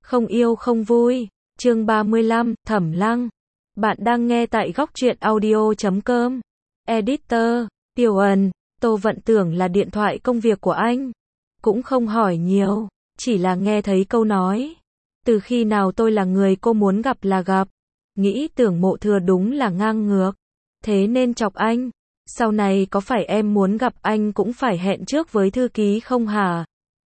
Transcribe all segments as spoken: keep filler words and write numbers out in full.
Không yêu không vui. Chương ba mươi lăm, Thẩm Lăng. Bạn đang nghe tại góc truyện audio chấm com. Editor, Tiểu Ẩn. Tô Vận tưởng là điện thoại công việc của anh. Cũng không hỏi nhiều, chỉ là nghe thấy câu nói. Từ khi nào tôi là người cô muốn gặp là gặp. Nghĩ Tưởng Mộ Thừa đúng là ngang ngược. Thế nên chọc anh. Sau này có phải em muốn gặp anh cũng phải hẹn trước với thư ký không hả?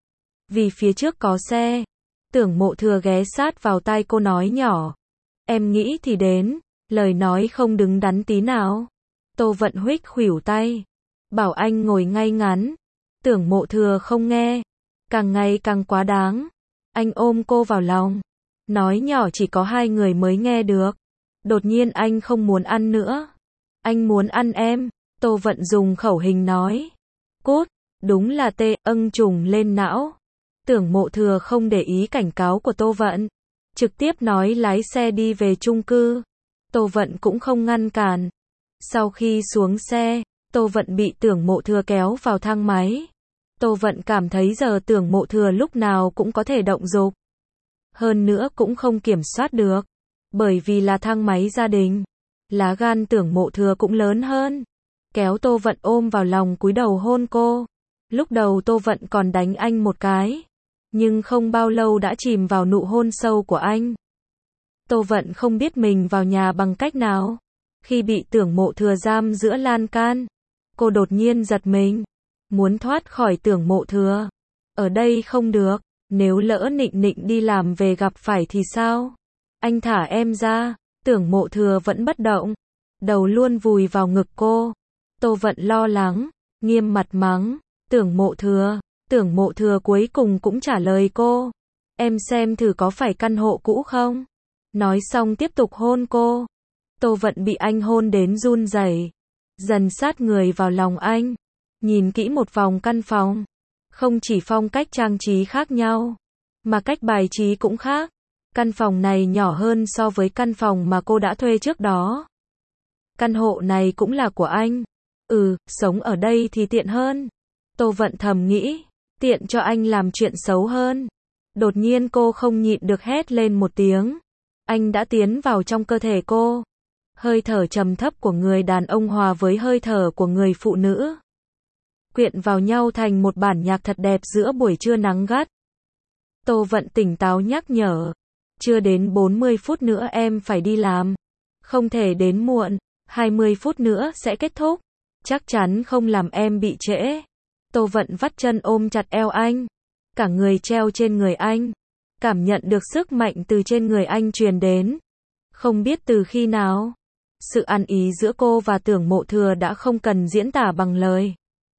Vì phía trước có xe. Tưởng Mộ Thừa ghé sát vào tai cô nói nhỏ. Em nghĩ thì đến. Lời nói không đứng đắn tí nào. Tô Vận huých khuỷu tay. Bảo anh ngồi ngay ngắn. Tưởng Mộ Thừa không nghe. Càng ngày càng quá đáng. Anh ôm cô vào lòng. Nói nhỏ chỉ có hai người mới nghe được. Đột nhiên anh không muốn ăn nữa. Anh muốn ăn em. Tô Vận dùng khẩu hình nói. Cút. Đúng là tê âng trùng lên não. Tưởng Mộ Thừa không để ý cảnh cáo của Tô Vận. Trực tiếp nói lái xe đi về chung cư. Tô Vận cũng không ngăn cản. Sau khi xuống xe, Tô Vận bị Tưởng Mộ Thừa kéo vào thang máy. Tô Vận cảm thấy giờ Tưởng Mộ Thừa lúc nào cũng có thể động dục. Hơn nữa cũng không kiểm soát được. Bởi vì là thang máy gia đình. Lá gan Tưởng Mộ Thừa cũng lớn hơn. Kéo Tô Vận ôm vào lòng cúi đầu hôn cô. Lúc đầu Tô Vận còn đánh anh một cái. Nhưng không bao lâu đã chìm vào nụ hôn sâu của anh. Tô Vận không biết mình vào nhà bằng cách nào. Khi bị Tưởng Mộ Thừa giam giữa lan can, cô đột nhiên giật mình. Muốn thoát khỏi Tưởng Mộ Thừa. Ở đây không được. Nếu lỡ Nịnh Nịnh đi làm về gặp phải thì sao? Anh thả em ra. Tưởng Mộ Thừa vẫn bất động. Đầu luôn vùi vào ngực cô. Tô Vận lo lắng. Nghiêm mặt mắng. Tưởng Mộ Thừa. Tưởng Mộ Thừa cuối cùng cũng trả lời cô. Em xem thử có phải căn hộ cũ không? Nói xong tiếp tục hôn cô. Tô Vận bị anh hôn đến run rẩy. Dần sát người vào lòng anh. Nhìn kỹ một vòng căn phòng. Không chỉ phong cách trang trí khác nhau, mà cách bài trí cũng khác. Căn phòng này nhỏ hơn so với căn phòng mà cô đã thuê trước đó. Căn hộ này cũng là của anh. Ừ, sống ở đây thì tiện hơn. Tô Vận thầm nghĩ. Tiện cho anh làm chuyện xấu hơn. Đột nhiên cô không nhịn được hét lên một tiếng. Anh đã tiến vào trong cơ thể cô. Hơi thở trầm thấp của người đàn ông hòa với hơi thở của người phụ nữ. Quyện vào nhau thành một bản nhạc thật đẹp giữa buổi trưa nắng gắt. Tô Vận tỉnh táo nhắc nhở. Chưa đến bốn mươi phút nữa em phải đi làm. Không thể đến muộn. hai mươi phút nữa sẽ kết thúc. Chắc chắn không làm em bị trễ. Tô Vận vắt chân ôm chặt eo anh. Cả người treo trên người anh. Cảm nhận được sức mạnh từ trên người anh truyền đến. Không biết từ khi nào. Sự ăn ý giữa cô và Tưởng Mộ Thừa đã không cần diễn tả bằng lời.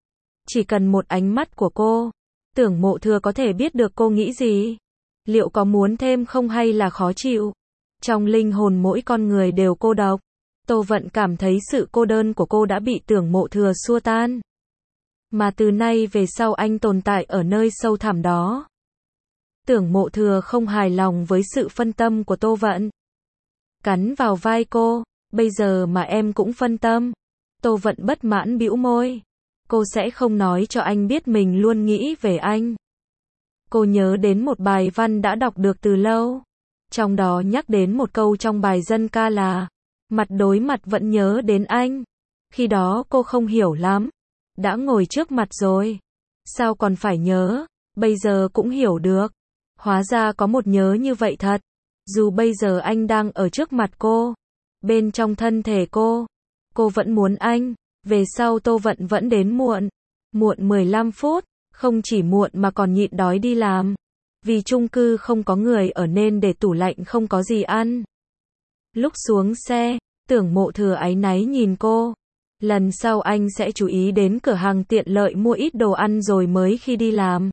Chỉ cần một ánh mắt của cô. Tưởng Mộ Thừa có thể biết được cô nghĩ gì. Liệu có muốn thêm không hay là khó chịu. Trong linh hồn mỗi con người đều cô độc. Tô Vận cảm thấy sự cô đơn của cô đã bị Tưởng Mộ Thừa xua tan. Mà từ nay về sau anh tồn tại ở nơi sâu thẳm đó. Tưởng Mộ Thừa không hài lòng với sự phân tâm của Tô Vận. Cắn vào vai cô. Bây giờ mà em cũng phân tâm. Tô Vận bất mãn bĩu môi. Cô sẽ không nói cho anh biết mình luôn nghĩ về anh. Cô nhớ đến một bài văn đã đọc được từ lâu. Trong đó nhắc đến một câu trong bài dân ca là mặt đối mặt vẫn nhớ đến anh. Khi đó cô không hiểu lắm. Đã ngồi trước mặt rồi. Sao còn phải nhớ? Bây giờ cũng hiểu được. Hóa ra có một nhớ như vậy thật. Dù bây giờ anh đang ở trước mặt cô. Bên trong thân thể cô. Cô vẫn muốn anh. Về sau Tô Vận vẫn đến muộn. Muộn mười lăm phút. Không chỉ muộn mà còn nhịn đói đi làm. Vì chung cư không có người ở nên để tủ lạnh không có gì ăn. Lúc xuống xe, Tưởng Mộ Thừa áy náy nhìn cô. Lần sau anh sẽ chú ý đến cửa hàng tiện lợi mua ít đồ ăn rồi mới khi đi làm.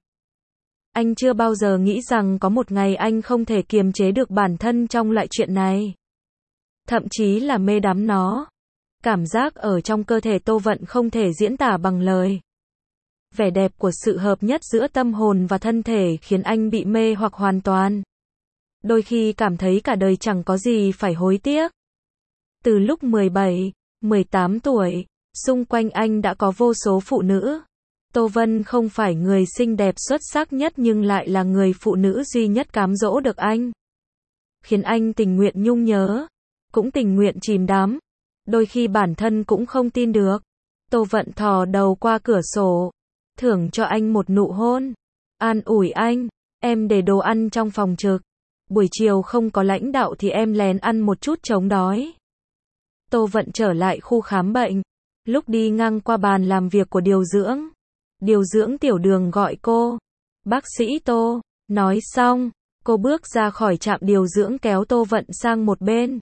Anh chưa bao giờ nghĩ rằng có một ngày anh không thể kiềm chế được bản thân trong loại chuyện này. Thậm chí là mê đắm nó. Cảm giác ở trong cơ thể Tô Vận không thể diễn tả bằng lời. Vẻ đẹp của sự hợp nhất giữa tâm hồn và thân thể khiến anh bị mê hoặc hoàn toàn. Đôi khi cảm thấy cả đời chẳng có gì phải hối tiếc. Từ lúc mười bảy, mười tám tuổi, xung quanh anh đã có vô số phụ nữ. Tô Vân không phải người xinh đẹp xuất sắc nhất nhưng lại là người phụ nữ duy nhất cám dỗ được anh. Khiến anh tình nguyện nhung nhớ, cũng tình nguyện chìm đắm. Đôi khi bản thân cũng không tin được. Tô Vận thò đầu qua cửa sổ, thưởng cho anh một nụ hôn. An ủi anh, em để đồ ăn trong phòng trực. Buổi chiều không có lãnh đạo thì em lén ăn một chút chống đói. Tô Vận trở lại khu khám bệnh. Lúc đi ngang qua bàn làm việc của điều dưỡng. Điều dưỡng Tiểu Đường gọi cô. Bác sĩ Tô. Nói xong, cô bước ra khỏi trạm điều dưỡng kéo Tô Vận sang một bên.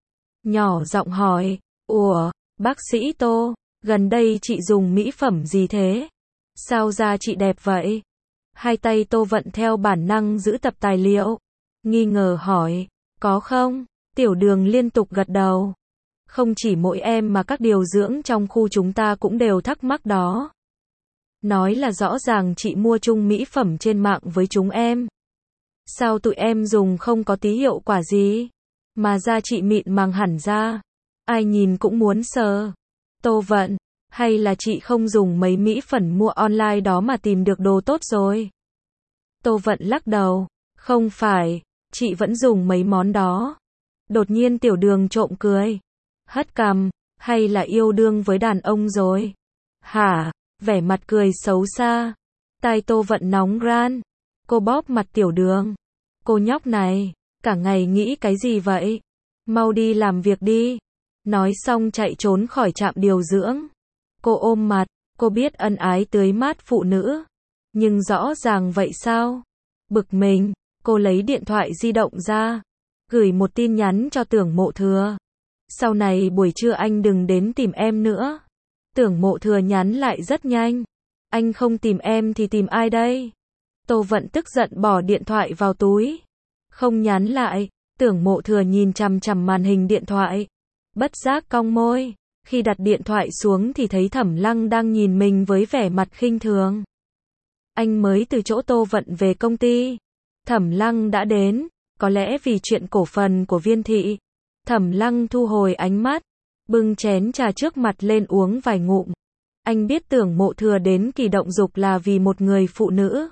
Nhỏ giọng hỏi, ủa, bác sĩ Tô, gần đây chị dùng mỹ phẩm gì thế? Sao da chị đẹp vậy? Hai tay Tô Vận theo bản năng giữ tập tài liệu. Nghi ngờ hỏi, có không? Tiểu Đường liên tục gật đầu. Không chỉ mỗi em mà các điều dưỡng trong khu chúng ta cũng đều thắc mắc đó. Nói là rõ ràng chị mua chung mỹ phẩm trên mạng với chúng em. Sao tụi em dùng không có tí hiệu quả gì? Mà da chị mịn màng hẳn ra. Ai nhìn cũng muốn sờ. Tô Vận, hay là chị không dùng mấy mỹ phẩm mua online đó mà tìm được đồ tốt rồi? Tô Vận lắc đầu. Không phải, chị vẫn dùng mấy món đó. Đột nhiên Tiểu Đường trộm cười. Hất cằm, hay là yêu đương với đàn ông rồi? Hả? Vẻ mặt cười xấu xa. Tai Tô Vận nóng ran. Cô bóp mặt Tiểu Đường. Cô nhóc này, cả ngày nghĩ cái gì vậy? Mau đi làm việc đi. Nói xong chạy trốn khỏi trạm điều dưỡng. Cô ôm mặt, cô biết ân ái tưới mát phụ nữ. Nhưng rõ ràng vậy sao? Bực mình, cô lấy điện thoại di động ra. Gửi một tin nhắn cho Tưởng Mộ Thừa. Sau này buổi trưa anh đừng đến tìm em nữa. Tưởng Mộ Thừa nhắn lại rất nhanh. Anh không tìm em thì tìm ai đây? Tô Vận tức giận bỏ điện thoại vào túi. Không nhắn lại. Tưởng Mộ Thừa nhìn chằm chằm màn hình điện thoại. Bất giác cong môi. Khi đặt điện thoại xuống thì thấy Thẩm Lăng đang nhìn mình với vẻ mặt khinh thường. Anh mới từ chỗ Tô Vận về công ty. Thẩm Lăng đã đến. Có lẽ vì chuyện cổ phần của Viên Thị. Thẩm Lăng thu hồi ánh mắt. Bưng chén trà trước mặt lên uống vài ngụm. Anh biết Tưởng Mộ Thừa đến Kỳ Động Dục là vì một người phụ nữ.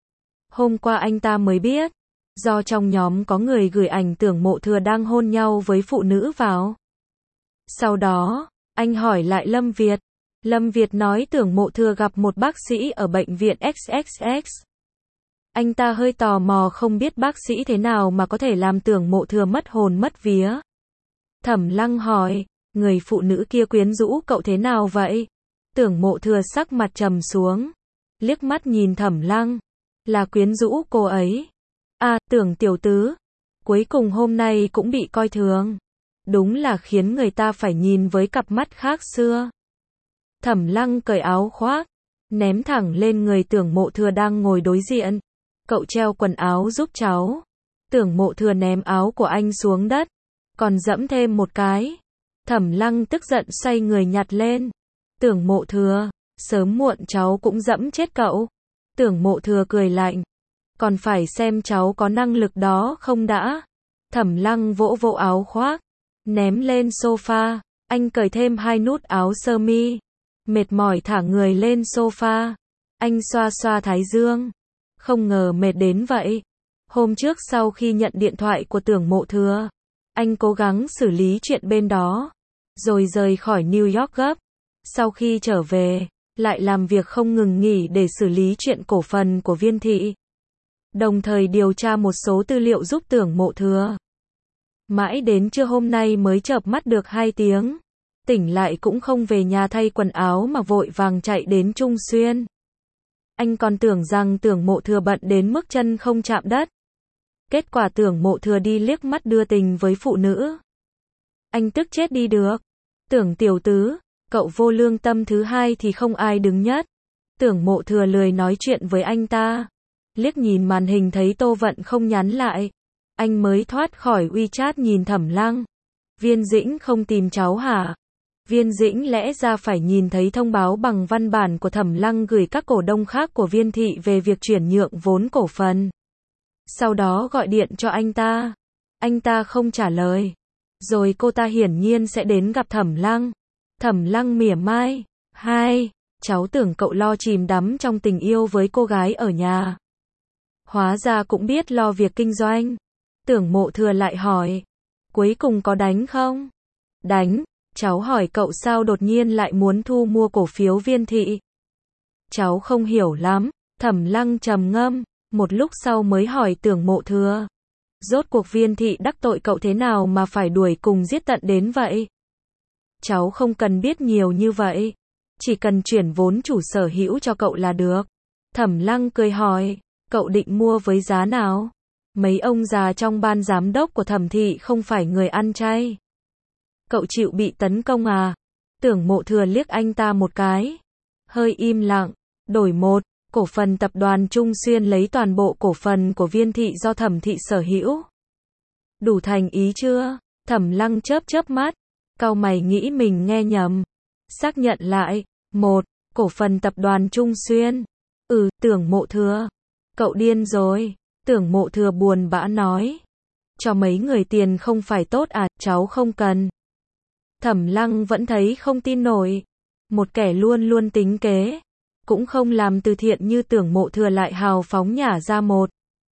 Hôm qua anh ta mới biết. Do trong nhóm có người gửi ảnh Tưởng Mộ Thừa đang hôn nhau với phụ nữ vào. Sau đó, anh hỏi lại Lâm Việt. Lâm Việt nói Tưởng Mộ Thừa gặp một bác sĩ ở bệnh viện ích ích ích. Anh ta hơi tò mò không biết bác sĩ thế nào mà có thể làm Tưởng Mộ Thừa mất hồn mất vía. Thẩm Lăng hỏi, người phụ nữ kia quyến rũ cậu thế nào vậy? Tưởng Mộ Thừa sắc mặt trầm xuống. Liếc mắt nhìn Thẩm Lăng. Là quyến rũ cô ấy. À, Tưởng tiểu tứ. Cuối cùng hôm nay cũng bị coi thường. Đúng là khiến người ta phải nhìn với cặp mắt khác xưa. Thẩm Lăng cởi áo khoác. Ném thẳng lên người Tưởng Mộ Thừa đang ngồi đối diện. Cậu treo quần áo giúp cháu. Tưởng Mộ Thừa ném áo của anh xuống đất. Còn dẫm thêm một cái. Thẩm Lăng tức giận xoay người nhặt lên. Tưởng Mộ Thừa, sớm muộn cháu cũng dẫm chết cậu. Tưởng Mộ Thừa cười lạnh. Còn phải xem cháu có năng lực đó không đã. Thẩm Lăng vỗ vỗ áo khoác. Ném lên sofa. Anh cởi thêm hai nút áo sơ mi. Mệt mỏi thả người lên sofa. Anh xoa xoa thái dương. Không ngờ mệt đến vậy. Hôm trước sau khi nhận điện thoại của Tưởng Mộ Thừa, anh cố gắng xử lý chuyện bên đó. Rồi rời khỏi New York gấp. Sau khi trở về, lại làm việc không ngừng nghỉ để xử lý chuyện cổ phần của Viên Thị. Đồng thời điều tra một số tư liệu giúp Tưởng Mộ Thừa. Mãi đến trưa hôm nay mới chợp mắt được hai tiếng. Tỉnh lại cũng không về nhà thay quần áo mà vội vàng chạy đến Trung Xuyên. Anh còn tưởng rằng Tưởng Mộ Thừa bận đến mức chân không chạm đất. Kết quả Tưởng Mộ Thừa đi liếc mắt đưa tình với phụ nữ. Anh tức chết đi được. Tưởng tiểu tứ, cậu vô lương tâm thứ hai thì không ai đứng nhất. Tưởng Mộ Thừa lười nói chuyện với anh ta. Liếc nhìn màn hình thấy Tô Vận không nhắn lại. Anh mới thoát khỏi WeChat nhìn Thẩm Lăng. Viên Dĩnh không tìm cháu hả? Viên Dĩnh lẽ ra phải nhìn thấy thông báo bằng văn bản của Thẩm Lăng gửi các cổ đông khác của Viên Thị về việc chuyển nhượng vốn cổ phần. Sau đó gọi điện cho anh ta. Anh ta không trả lời. Rồi cô ta hiển nhiên sẽ đến gặp Thẩm Lăng. Thẩm Lăng mỉa mai. Hai. cháu tưởng cậu lo chìm đắm trong tình yêu với cô gái ở nhà. Hóa ra cũng biết lo việc kinh doanh. Tưởng Mộ Thừa lại hỏi, cuối cùng có đánh không? Đánh, cháu hỏi cậu sao đột nhiên lại muốn thu mua cổ phiếu Viên Thị. Cháu không hiểu lắm, Thẩm Lăng trầm ngâm, một lúc sau mới hỏi Tưởng Mộ Thừa. Rốt cuộc Viên Thị đắc tội cậu thế nào mà phải đuổi cùng giết tận đến vậy? Cháu không cần biết nhiều như vậy, chỉ cần chuyển vốn chủ sở hữu cho cậu là được. Thẩm Lăng cười hỏi, cậu định mua với giá nào? Mấy ông già trong ban giám đốc của Thẩm Thị không phải người ăn chay. Cậu chịu bị tấn công à? Tưởng Mộ Thừa liếc anh ta một cái, hơi im lặng. Đổi một, cổ phần tập đoàn Trung Xuyên lấy toàn bộ cổ phần của Viên Thị do Thẩm Thị sở hữu. Đủ thành ý chưa? Thẩm Lăng chớp chớp mắt, cau mày nghĩ mình nghe nhầm. Xác nhận lại, một, cổ phần tập đoàn Trung Xuyên. Ừ, Tưởng Mộ Thừa. Cậu điên rồi. Tưởng Mộ Thừa buồn bã nói. Cho mấy người tiền không phải tốt à, cháu không cần. Thẩm Lăng vẫn thấy không tin nổi. Một kẻ luôn luôn tính kế, cũng không làm từ thiện như Tưởng Mộ Thừa lại hào phóng nhả ra một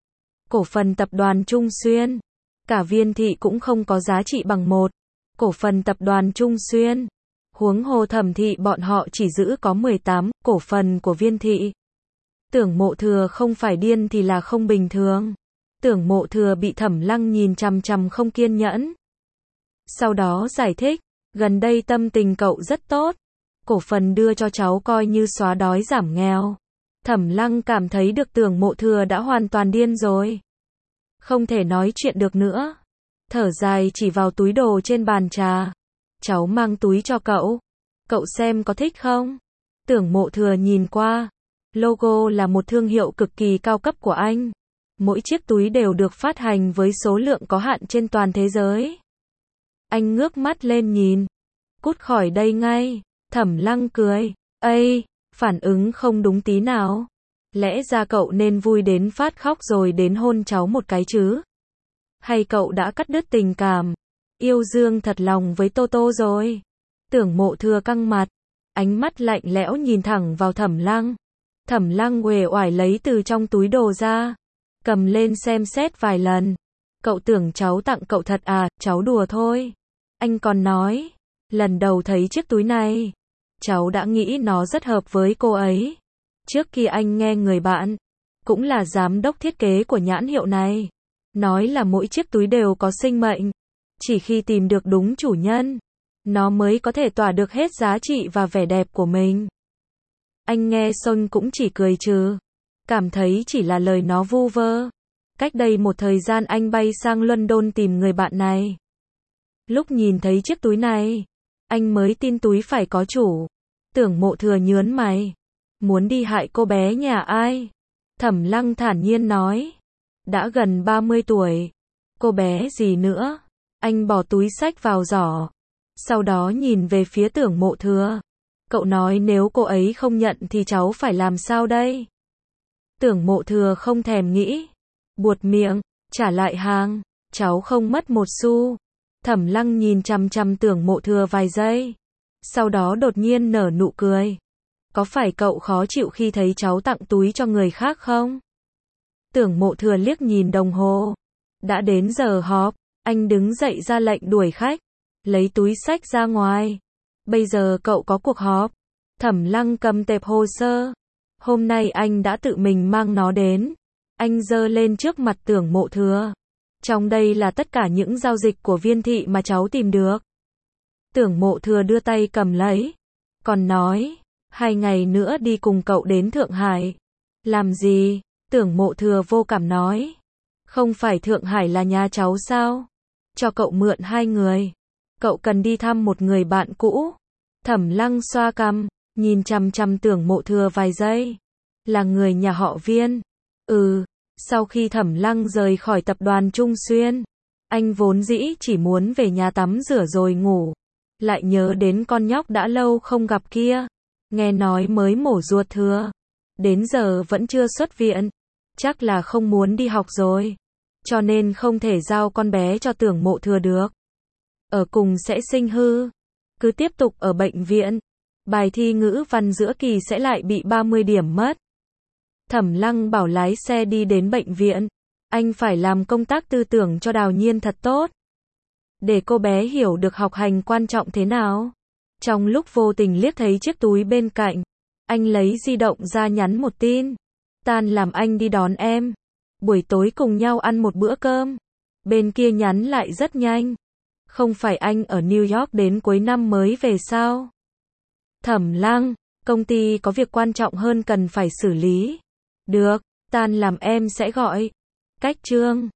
cổ phần tập đoàn Trung Xuyên. Cả Viên Thị cũng không có giá trị bằng một cổ phần tập đoàn Trung Xuyên. Huống hồ Thẩm Thị bọn họ chỉ giữ có mười tám cổ phần của Viên Thị. Tưởng Mộ Thừa không phải điên thì là không bình thường. Tưởng Mộ Thừa bị Thẩm Lăng nhìn chằm chằm không kiên nhẫn. Sau đó giải thích, gần đây tâm tình cậu rất tốt. Cổ phần đưa cho cháu coi như xóa đói giảm nghèo. Thẩm Lăng cảm thấy được Tưởng Mộ Thừa đã hoàn toàn điên rồi. Không thể nói chuyện được nữa. Thở dài chỉ vào túi đồ trên bàn trà. Cháu mang túi cho cậu. Cậu xem có thích không? Tưởng Mộ Thừa nhìn qua. Logo là một thương hiệu cực kỳ cao cấp của anh. Mỗi chiếc túi đều được phát hành với số lượng có hạn trên toàn thế giới. Anh ngước mắt lên nhìn. Cút khỏi đây ngay. Thẩm Lăng cười. Ây, phản ứng không đúng tí nào. Lẽ ra cậu nên vui đến phát khóc rồi đến hôn cháu một cái chứ. Hay cậu đã cắt đứt tình cảm, yêu Dương thật lòng với Tô Tô rồi? Tưởng Mộ Thừa căng mặt, ánh mắt lạnh lẽo nhìn thẳng vào Thẩm Lăng. Thẩm Lăng uể oải lấy từ trong túi đồ ra, cầm lên xem xét vài lần. Cậu tưởng cháu tặng cậu thật à? Cháu đùa thôi. Anh còn nói, lần đầu thấy chiếc túi này, cháu đã nghĩ nó rất hợp với cô ấy. Trước khi anh nghe người bạn, cũng là giám đốc thiết kế của nhãn hiệu này, nói là mỗi chiếc túi đều có sinh mệnh. Chỉ khi tìm được đúng chủ nhân, nó mới có thể tỏa được hết giá trị và vẻ đẹp của mình. Anh nghe xong cũng chỉ cười trừ, cảm thấy chỉ là lời nó vu vơ. Cách đây một thời gian anh bay sang London tìm người bạn này. Lúc nhìn thấy chiếc túi này, anh mới tin túi phải có chủ. Tưởng Mộ Thừa nhớn mày. Muốn đi hại cô bé nhà ai? Thẩm Lăng thản nhiên nói. Đã gần ba mươi tuổi. Cô bé gì nữa? Anh bỏ túi xách vào giỏ. Sau đó nhìn về phía Tưởng Mộ Thừa. Cậu nói nếu cô ấy không nhận thì cháu phải làm sao đây? Tưởng Mộ Thừa không thèm nghĩ. Buột miệng, trả lại hàng. Cháu không mất một xu. Thẩm Lăng nhìn chằm chằm Tưởng Mộ Thừa vài giây. Sau đó đột nhiên nở nụ cười. Có phải cậu khó chịu khi thấy cháu tặng túi cho người khác không? Tưởng Mộ Thừa liếc nhìn đồng hồ. Đã đến giờ họp. Anh đứng dậy ra lệnh đuổi khách. Lấy túi xách ra ngoài. Bây giờ cậu có cuộc họp. Thẩm Lăng cầm tệp hồ sơ. Hôm nay anh đã tự mình mang nó đến. Anh giơ lên trước mặt Tưởng Mộ Thừa. Trong đây là tất cả những giao dịch của Viên Thị mà cháu tìm được. Tưởng Mộ Thừa đưa tay cầm lấy. Còn nói, hai ngày nữa đi cùng cậu đến Thượng Hải. Làm gì? Tưởng Mộ Thừa vô cảm nói. Không phải Thượng Hải là nhà cháu sao? Cho cậu mượn hai người. Cậu cần đi thăm một người bạn cũ. Thẩm Lăng xoa cằm, nhìn chằm chằm Tưởng Mộ Thừa vài giây. Là người nhà họ Viên. Ừ, sau khi Thẩm Lăng rời khỏi tập đoàn Trung Xuyên, anh vốn dĩ chỉ muốn về nhà tắm rửa rồi ngủ. Lại nhớ đến con nhóc đã lâu không gặp kia. Nghe nói mới mổ ruột thừa. Đến giờ vẫn chưa xuất viện. Chắc là không muốn đi học rồi. Cho nên không thể giao con bé cho Tưởng Mộ Thừa được. Ở cùng sẽ sinh hư. Cứ tiếp tục ở bệnh viện. Bài thi ngữ văn giữa kỳ sẽ lại bị ba mươi điểm mất. Thẩm Lăng bảo lái xe đi đến bệnh viện. Anh phải làm công tác tư tưởng cho Đào Nhiên thật tốt. Để cô bé hiểu được học hành quan trọng thế nào. Trong lúc vô tình liếc thấy chiếc túi bên cạnh, anh lấy di động ra nhắn một tin. Tan làm anh đi đón em. Buổi tối cùng nhau ăn một bữa cơm. Bên kia nhắn lại rất nhanh. Không phải anh ở New York đến cuối năm mới về sao? Thẩm Lăng, công ty có việc quan trọng hơn cần phải xử lý. Được, tan làm em sẽ gọi. Cách chương